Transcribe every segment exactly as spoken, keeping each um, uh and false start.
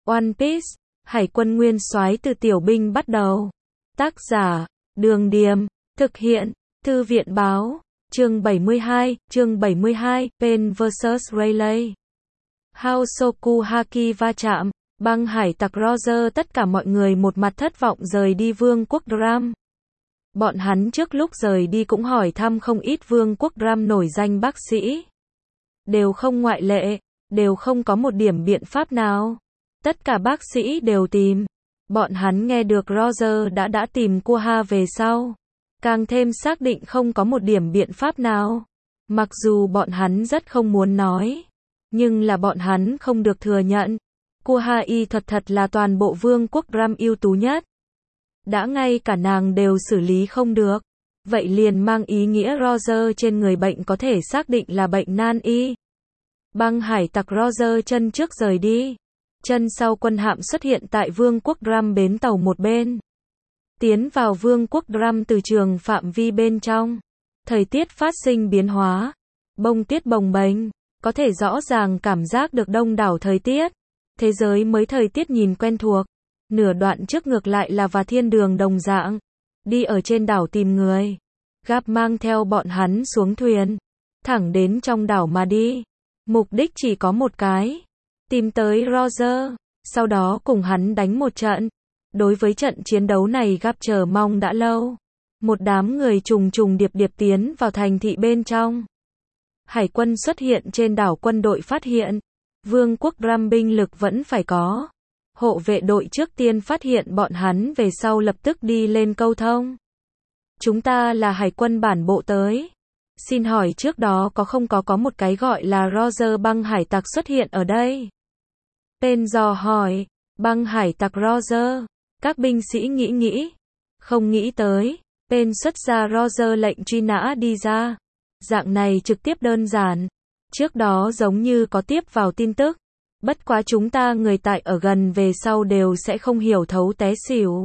One Piece, Hải quân nguyên soái từ tiểu binh bắt đầu. Tác giả, Đường Điềm, thực hiện, Thư viện báo, chương bảy mươi hai, chương bảy mươi hai, Pain versus. Rayleigh. Hosoku Haki va chạm, băng hải tặc Roger tất cả mọi người một mặt thất vọng rời đi vương quốc Drum. Bọn hắn trước lúc rời đi cũng hỏi thăm không ít vương quốc Drum nổi danh bác sĩ. Đều không ngoại lệ, đều không có một điểm biện pháp nào. Tất cả bác sĩ đều tìm. Bọn hắn nghe được Roger đã đã tìm Quha về sau. Càng thêm xác định không có một điểm biện pháp nào. Mặc dù bọn hắn rất không muốn nói. Nhưng là bọn hắn không được thừa nhận. Quha y thuật thật là toàn bộ vương quốc Drum ưu tú nhất. Đã ngay cả nàng đều xử lý không được. Vậy liền mang ý nghĩa Roger trên người bệnh có thể xác định là bệnh nan y. Băng hải tặc Roger chân trước rời đi. Chân sau quân hạm xuất hiện tại vương quốc Drum bến tàu một bên. Tiến vào vương quốc Drum từ trường phạm vi bên trong. Thời tiết phát sinh biến hóa. Bông tuyết bồng bềnh. Có thể rõ ràng cảm giác được đông đảo thời tiết. Thế giới mới thời tiết nhìn quen thuộc. Nửa đoạn trước ngược lại là và thiên đường đồng dạng. Đi ở trên đảo tìm người. Gap mang theo bọn hắn xuống thuyền. Thẳng đến trong đảo mà đi. Mục đích chỉ có một cái. Tìm tới Roger. Sau đó cùng hắn đánh một trận. Đối với trận chiến đấu này Gap chờ mong đã lâu. Một đám người trùng trùng điệp điệp tiến vào thành thị bên trong. Hải quân xuất hiện trên đảo, quân đội phát hiện. Vương quốc Drum binh lực vẫn phải có. Hộ vệ đội trước tiên phát hiện bọn hắn về sau lập tức đi lên câu thông. Chúng ta là hải quân bản bộ tới. Xin hỏi trước đó có không có có một cái gọi là Roger băng hải tặc xuất hiện ở đây? Tên dò hỏi, băng hải tặc Roger. Các binh sĩ nghĩ nghĩ. Không nghĩ tới. Tên xuất ra Roger lệnh truy nã đi ra. Dạng này trực tiếp đơn giản. Trước đó giống như có tiếp vào tin tức. Bất quá chúng ta người tại ở gần về sau đều sẽ không hiểu thấu té xỉu.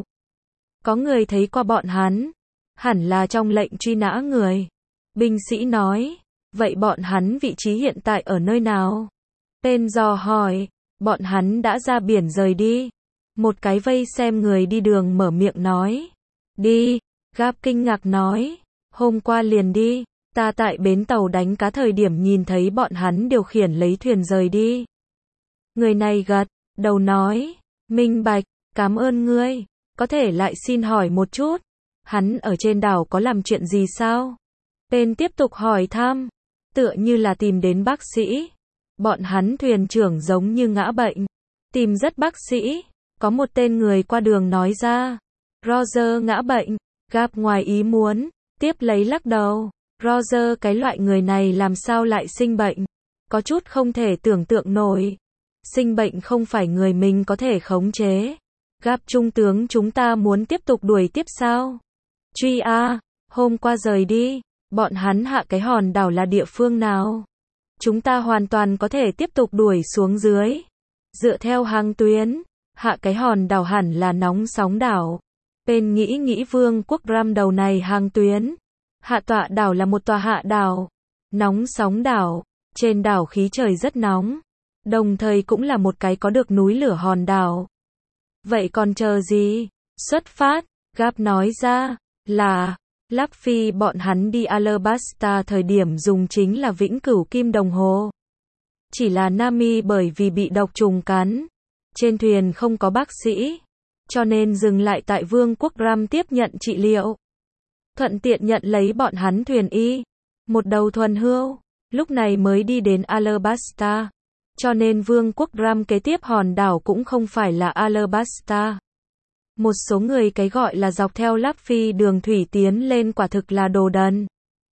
Có người thấy qua bọn hắn. Hẳn là trong lệnh truy nã người. Binh sĩ nói. Vậy bọn hắn vị trí hiện tại ở nơi nào? Tên dò hỏi. Bọn hắn đã ra biển rời đi. Một cái vây xem người đi đường mở miệng nói. Đi. Gap kinh ngạc nói. Hôm qua liền đi. Ta tại bến tàu đánh cá thời điểm nhìn thấy bọn hắn điều khiển lấy thuyền rời đi. Người này gật đầu nói. Minh bạch, cảm ơn ngươi. Có thể lại xin hỏi một chút. Hắn ở trên đảo có làm chuyện gì sao? Tên tiếp tục hỏi thăm. Tựa như là tìm đến bác sĩ. Bọn hắn thuyền trưởng giống như ngã bệnh. Tìm rất bác sĩ. Có một tên người qua đường nói ra. Roger ngã bệnh. Gap ngoài ý muốn. Tiếp lấy lắc đầu. Roger cái loại người này làm sao lại sinh bệnh? Có chút không thể tưởng tượng nổi. Sinh bệnh không phải người mình có thể khống chế. Gap trung tướng, chúng ta muốn tiếp tục đuổi tiếp sao? Truy a, hôm qua rời đi. Bọn hắn hạ cái hòn đảo là địa phương nào? Chúng ta hoàn toàn có thể tiếp tục đuổi xuống dưới. Dựa theo hàng tuyến, hạ cái hòn đảo hẳn là nóng sóng đảo. Bên nghĩ nghĩ vương quốc Drum đầu này hàng tuyến. Hạ tọa đảo là một tòa hạ đảo. Nóng sóng đảo. Trên đảo khí trời rất nóng. Đồng thời cũng là một cái có được núi lửa hòn đảo. Vậy còn chờ gì? Xuất phát. Gap nói ra. Là. Luffy bọn hắn đi Alabasta thời điểm dùng chính là vĩnh cửu kim đồng hồ. Chỉ là Nami bởi vì bị độc trùng cắn. Trên thuyền không có bác sĩ. Cho nên dừng lại tại vương quốc Drum tiếp nhận trị liệu. Thuận tiện nhận lấy bọn hắn thuyền y. Một đầu thuần hươu. Lúc này mới đi đến Alabasta. Cho nên vương quốc Drum kế tiếp hòn đảo cũng không phải là Alabasta. Một số người cái gọi là dọc theo Luffy đường thủy tiến lên quả thực là đồ đần.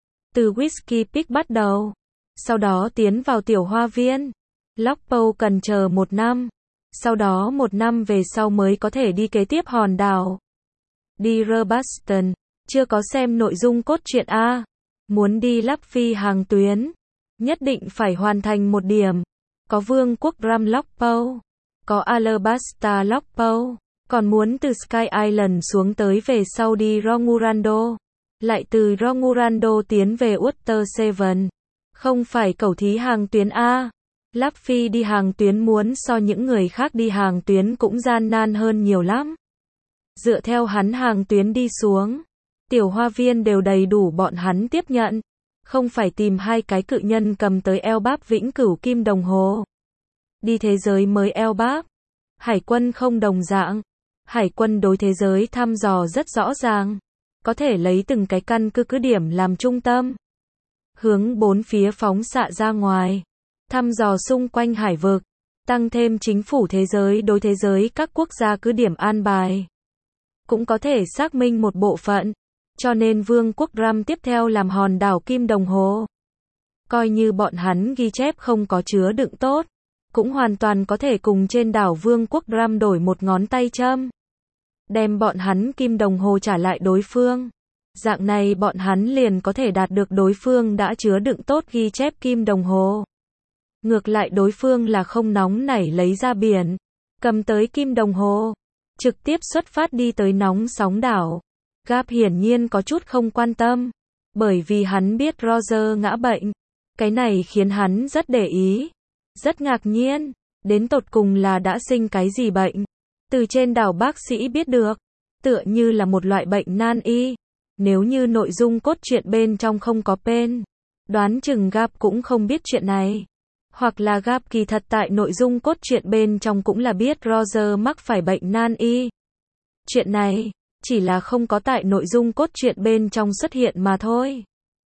Từ Whiskey Peak bắt đầu. Sau đó tiến vào tiểu hoa viên. Lockpow cần chờ một năm. Sau đó một năm về sau mới có thể đi kế tiếp hòn đảo. Đi Robuston. Chưa có xem nội dung cốt truyện a. Muốn đi Luffy hàng tuyến. Nhất định phải hoàn thành một điểm. Có vương quốc Drum Lockpow. Có Alabasta Lockpow. Còn muốn từ Sky Island xuống tới về sau đi Rongurando. Lại từ Rongurando tiến về Water Seven. Không phải cẩu thí hàng tuyến A. Luffy đi hàng tuyến muốn so những người khác đi hàng tuyến cũng gian nan hơn nhiều lắm. Dựa theo hắn hàng tuyến đi xuống, tiểu hoa viên đều đầy đủ bọn hắn tiếp nhận, không phải tìm hai cái cự nhân cầm tới eo báp vĩnh cửu kim đồng hồ. Đi thế giới mới eo báp. Hải quân không đồng dạng. Hải quân đối thế giới thăm dò rất rõ ràng, có thể lấy từng cái căn cứ cứ điểm làm trung tâm, hướng bốn phía phóng xạ ra ngoài, thăm dò xung quanh hải vực, tăng thêm chính phủ thế giới đối thế giới các quốc gia cứ điểm an bài. Cũng có thể xác minh một bộ phận, cho nên vương quốc Ram tiếp theo làm hòn đảo kim đồng hồ. Coi như bọn hắn ghi chép không có chứa đựng tốt, cũng hoàn toàn có thể cùng trên đảo vương quốc Ram đổi một ngón tay châm. Đem bọn hắn kim đồng hồ trả lại đối phương. Dạng này bọn hắn liền có thể đạt được đối phương đã chứa đựng tốt ghi chép kim đồng hồ. Ngược lại đối phương là không nóng nảy lấy ra biển, cầm tới kim đồng hồ, trực tiếp xuất phát đi tới nóng sóng đảo. Garp hiển nhiên có chút không quan tâm, bởi vì hắn biết Roger ngã bệnh. Cái này khiến hắn rất để ý, rất ngạc nhiên, đến tột cùng là đã sinh cái gì bệnh. Từ trên đảo bác sĩ biết được, tựa như là một loại bệnh nan y. Nếu như nội dung cốt truyện bên trong không có pen, đoán chừng Garp cũng không biết chuyện này. Hoặc là Garp kỳ thật tại nội dung cốt truyện bên trong cũng là biết Roger mắc phải bệnh nan y. Chuyện này, chỉ là không có tại nội dung cốt truyện bên trong xuất hiện mà thôi.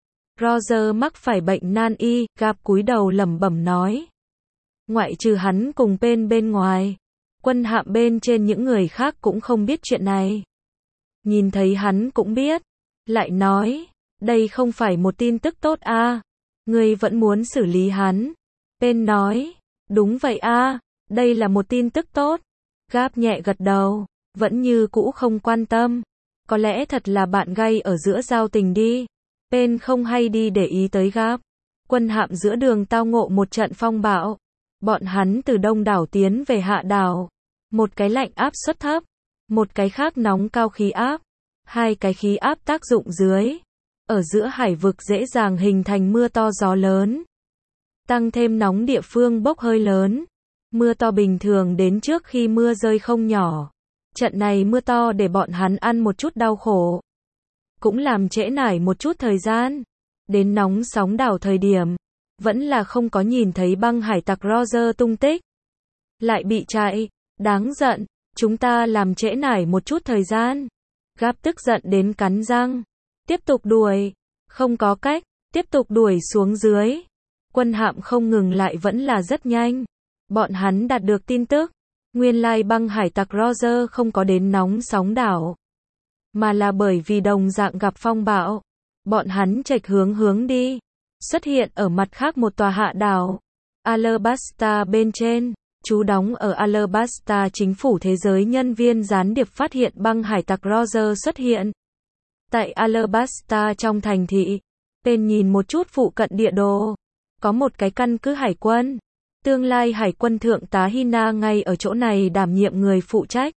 Roger mắc phải bệnh nan y, Garp cúi đầu lẩm bẩm nói. Ngoại trừ hắn cùng pen bên ngoài, quân hạm bên trên những người khác cũng không biết chuyện này. Nhìn thấy hắn cũng biết, lại nói, đây không phải một tin tức tốt a, à. Ngươi vẫn muốn xử lý hắn. Pen nói, đúng vậy a, à, đây là một tin tức tốt. Garp nhẹ gật đầu, vẫn như cũ không quan tâm. Có lẽ thật là bạn gay ở giữa giao tình đi. Pen không hay đi để ý tới Garp. Quân hạm giữa đường tao ngộ một trận phong bạo. Bọn hắn từ đông đảo tiến về hạ đảo. Một cái lạnh áp suất thấp, một cái khác nóng cao khí áp. Hai cái khí áp tác dụng dưới, ở giữa hải vực dễ dàng hình thành mưa to gió lớn. Tăng thêm nóng địa phương bốc hơi lớn. Mưa to bình thường đến trước khi mưa rơi không nhỏ. Trận này mưa to để bọn hắn ăn một chút đau khổ. Cũng làm trễ nải một chút thời gian. Đến nóng sóng đảo thời điểm, vẫn là không có nhìn thấy băng hải tặc Roger tung tích. Lại bị chạy, đáng giận, chúng ta làm trễ nải một chút thời gian. Garp tức giận đến cắn răng. Tiếp tục đuổi. Không có cách. Tiếp tục đuổi xuống dưới. Quân hạm không ngừng lại vẫn là rất nhanh. Bọn hắn đạt được tin tức. Nguyên lai băng hải tặc Roger không có đến nóng sóng đảo. Mà là bởi vì đồng dạng gặp phong bạo. Bọn hắn chệch hướng hướng đi. Xuất hiện ở mặt khác một tòa hạ đảo. Alabasta bên trên. Trú đóng ở Alabasta chính phủ thế giới nhân viên gián điệp phát hiện băng hải tặc Roger xuất hiện. Tại Alabasta trong thành thị, Pen nhìn một chút phụ cận địa đồ. Có một cái căn cứ hải quân. Tương lai hải quân thượng tá Hina ngay ở chỗ này đảm nhiệm người phụ trách.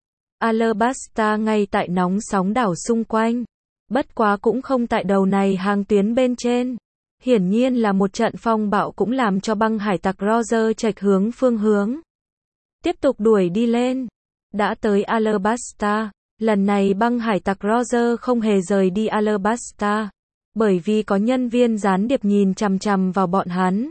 Alabasta ngay tại nóng sóng đảo xung quanh. Bất quá cũng không tại đầu này hàng tuyến bên trên. Hiển nhiên là một trận phong bạo cũng làm cho băng hải tặc Roger chệch hướng phương hướng. Tiếp tục đuổi đi lên. Đã tới Alabasta. Lần này băng hải tặc Roger không hề rời đi Alabasta. Bởi vì có nhân viên gián điệp nhìn chằm chằm vào bọn hắn.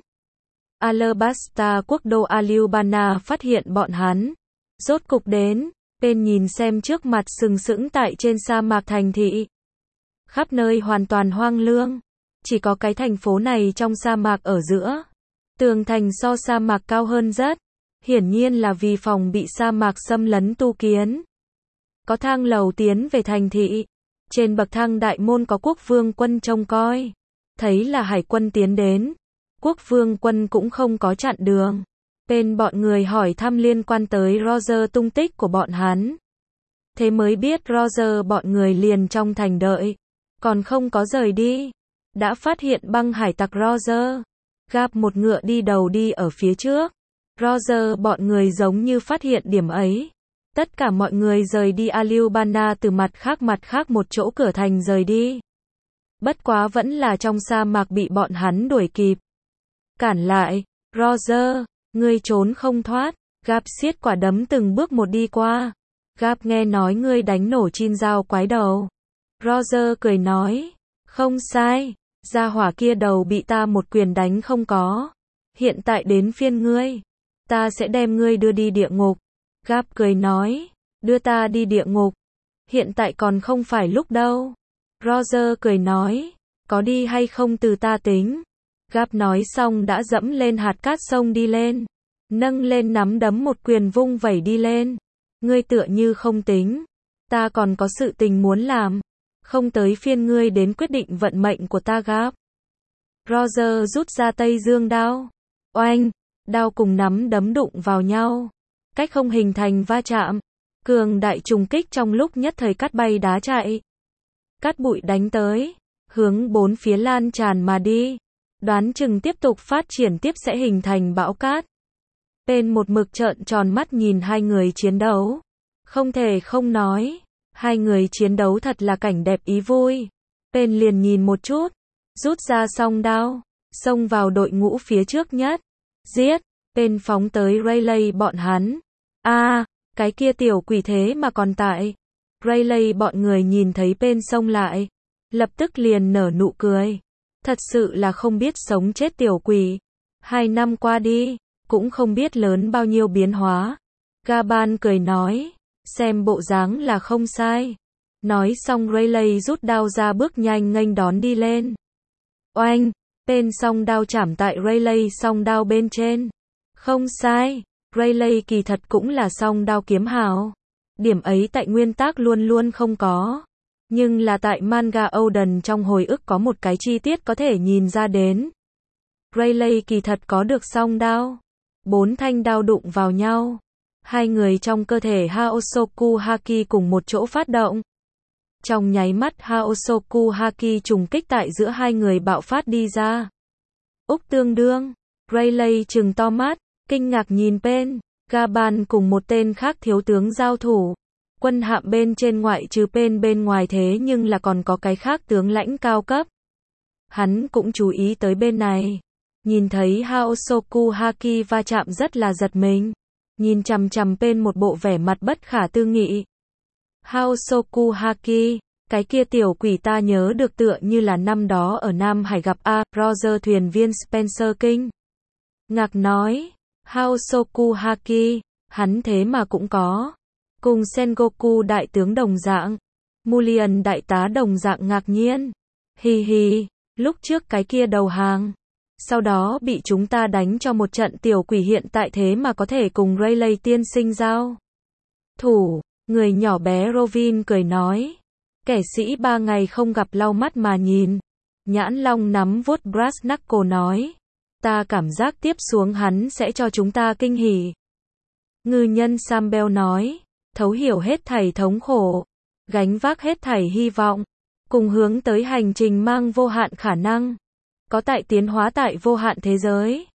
Alabasta quốc đô Alubana phát hiện bọn hắn. Rốt cục đến. Pen nhìn xem trước mặt sừng sững tại trên sa mạc thành thị. Khắp nơi hoàn toàn hoang lương. Chỉ có cái thành phố này trong sa mạc ở giữa. Tường thành so sa mạc cao hơn rất. Hiển nhiên là vì phòng bị sa mạc xâm lấn tu kiến. Có thang lầu tiến về thành thị. Trên bậc thang đại môn có quốc vương quân trông coi. Thấy là hải quân tiến đến. Quốc vương quân cũng không có chặn đường. Bên bọn người hỏi thăm liên quan tới Roger tung tích của bọn hắn. Thế mới biết Roger bọn người liền trong thành đợi. Còn không có rời đi. Đã phát hiện băng hải tặc Roger. Garp một ngựa đi đầu đi ở phía trước. Roger bọn người giống như phát hiện điểm ấy. Tất cả mọi người rời đi Alubana từ mặt khác mặt khác một chỗ cửa thành rời đi. Bất quá vẫn là trong sa mạc bị bọn hắn đuổi kịp. Cản lại. Roger, ngươi trốn không thoát. Gap siết quả đấm từng bước một đi qua. Gap nghe nói ngươi đánh nổ Chin dao quái đầu. Roger cười nói, không sai, gia hỏa kia đầu bị ta một quyền đánh không có. Hiện tại đến phiên ngươi, ta sẽ đem ngươi đưa đi địa ngục. Gap cười nói, đưa ta đi địa ngục. Hiện tại còn không phải lúc đâu. Roger cười nói, có đi hay không từ ta tính. Gap nói xong đã dẫm lên hạt cát sông đi lên. Nâng lên nắm đấm một quyền vung vẩy đi lên. Ngươi tựa như không tính. Ta còn có sự tình muốn làm. Không tới phiên ngươi đến quyết định vận mệnh của ta Gap. Roger rút ra Tây Dương đao. Oanh, đao cùng nắm đấm đụng vào nhau. Cách không hình thành va chạm. Cường đại trùng kích trong lúc nhất thời cắt bay đá chạy. Cát bụi đánh tới. Hướng bốn phía lan tràn mà đi. Đoán chừng tiếp tục phát triển tiếp sẽ hình thành bão cát. Pen một mực trợn tròn mắt nhìn hai người chiến đấu. Không thể không nói. Hai người chiến đấu thật là cảnh đẹp ý vui. Pen liền nhìn một chút. Rút ra song đao. Xông vào đội ngũ phía trước nhất. Giết. Pen phóng tới Rayleigh bọn hắn. a à, cái kia tiểu quỷ thế mà còn tại. Rayleigh bọn người nhìn thấy Pen xông lại. Lập tức liền nở nụ cười. Thật sự là không biết sống chết tiểu quỷ. Hai năm qua đi. Cũng không biết lớn bao nhiêu biến hóa. Gaban cười nói. Xem bộ dáng là không sai. Nói xong Rayleigh rút đao ra bước nhanh nghênh đón đi lên. Oanh. Pen song đao chảm tại Rayleigh song đao bên trên. Không sai. Rayleigh kỳ thật cũng là song đao kiếm hào. Điểm ấy tại nguyên tác luôn luôn không có. Nhưng là tại manga Oden trong hồi ức có một cái chi tiết có thể nhìn ra đến. Rayleigh kỳ thật có được song đao. Bốn thanh đao đụng vào nhau. Hai người trong cơ thể Haosoku Haki cùng một chỗ phát động. Trong nháy mắt Haosoku Haki trùng kích tại giữa hai người bạo phát đi ra. Úc tương đương. Rayleigh trừng to mắt, kinh ngạc nhìn Pen. Gaban cùng một tên khác thiếu tướng giao thủ. Quân hạm bên trên ngoại trừ Pen bên ngoài thế nhưng là còn có cái khác tướng lãnh cao cấp. Hắn cũng chú ý tới bên này. Nhìn thấy Haosoku Haki va chạm rất là giật mình. Nhìn chằm chằm Pen một bộ vẻ mặt bất khả tư nghị. Haosoku Haki, cái kia tiểu quỷ ta nhớ được tựa như là năm đó ở Nam Hải gặp A. Roger thuyền viên Spencer King. Ngạc nói, Haosoku Haki, hắn thế mà cũng có. Cùng Sengoku đại tướng đồng dạng. Mulian đại tá đồng dạng ngạc nhiên. Hi hi, lúc trước cái kia đầu hàng. Sau đó bị chúng ta đánh cho một trận tiểu quỷ hiện tại thế mà có thể cùng Rayleigh tiên sinh giao thủ. Người nhỏ bé Rovin cười nói. Kẻ sĩ ba ngày không gặp lau mắt mà nhìn. Nhãn long nắm vuốt brass knuckle nói. Ta cảm giác tiếp xuống hắn sẽ cho chúng ta kinh hỉ. Ngư nhân Sambel nói. Thấu hiểu hết thảy thống khổ. Gánh vác hết thảy hy vọng. Cùng hướng tới hành trình mang vô hạn khả năng. Có tại tiến hóa tại vô hạn thế giới.